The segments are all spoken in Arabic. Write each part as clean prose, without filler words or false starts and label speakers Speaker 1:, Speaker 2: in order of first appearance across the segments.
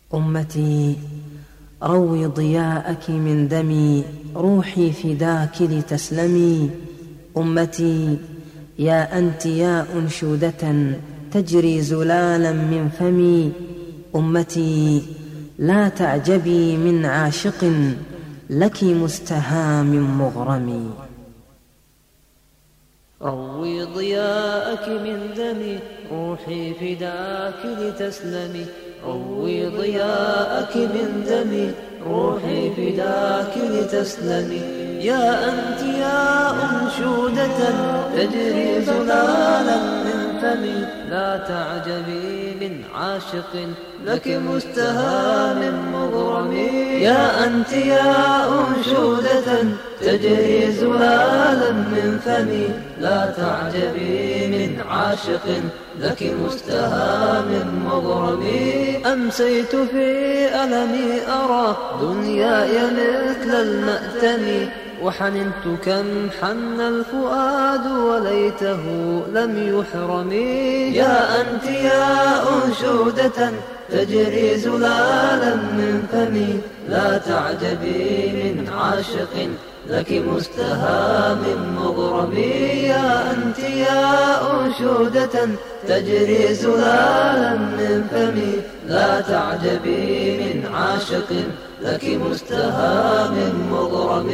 Speaker 1: أمتي روي ضياءك من دمي، روحي فداك لتسلمي. أمتي يا أنت يا أنشودة تجري زلالا من فمي. أمتي لا تعجبي من عاشق لك مستهام مغرم.
Speaker 2: روي ضياءك من دمي، روحي فداك لتسلمي. روي ضياءك من دمي، روحي فداك لتسلمي. يا أنت يا أنشودة تجري زلالا من فمي، لا تعجبي من عاشق لك مستهام مغرم. يا أنت يا أنشودة تجري زلالا من فمي، لا تعجبي من عاشق لك مستهام مغرم. أمسيت في ألمي أرى دنياي مثل المأتم، وحننت كم حن الفؤاد وليته لم يحرم. يا أنت يا أنشودة تجري زلالا من فمي، لا تعجبي من عاشق لك مستهام مغرم. يا أنت يا أنشودة تجري زلالا من فمي، لا تعجبي من عاشق لك مستهام مغرم.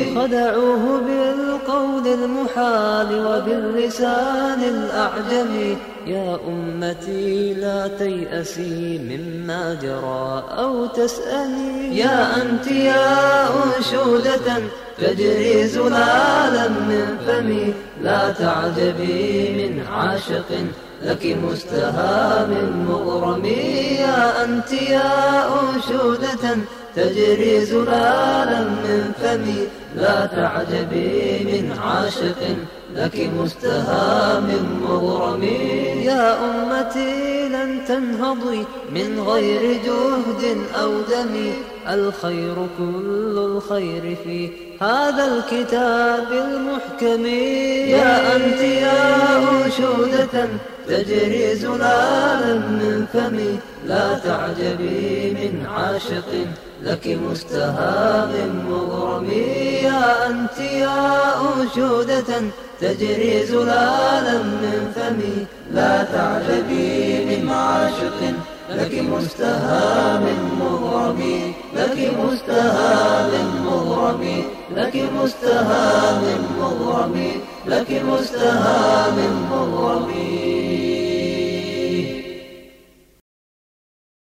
Speaker 2: خدعوه بالقول المحال وباللسان الأعجمي. يا أمتي لا تيأسي مما جرى أو تسألي. يا أنت يا أنشودة تجري زلالا من فمي، لا تعجبي من عاشق لك مستهام مغرم. يا أنت يا أنشودة تجري زلالا من فمي، لا تعجبي من عاشق لك مستهام مغرم. يا أمتي لن تنهضي من غير جهد أو دم، الخير كل الخير في هذا الكتاب المحكم. يا أنت يا أنشودة تجري زلالا من فمي، لا تعجبي من عاشق لك مستهام مغرم. يا أنت يا أنشودة تجري زلالا من فمي، لا تعجبي من عاشق لك مستهام مغرم. لك مستهام مغرم. لك مستهام مغرم. لك مستهام مغرم.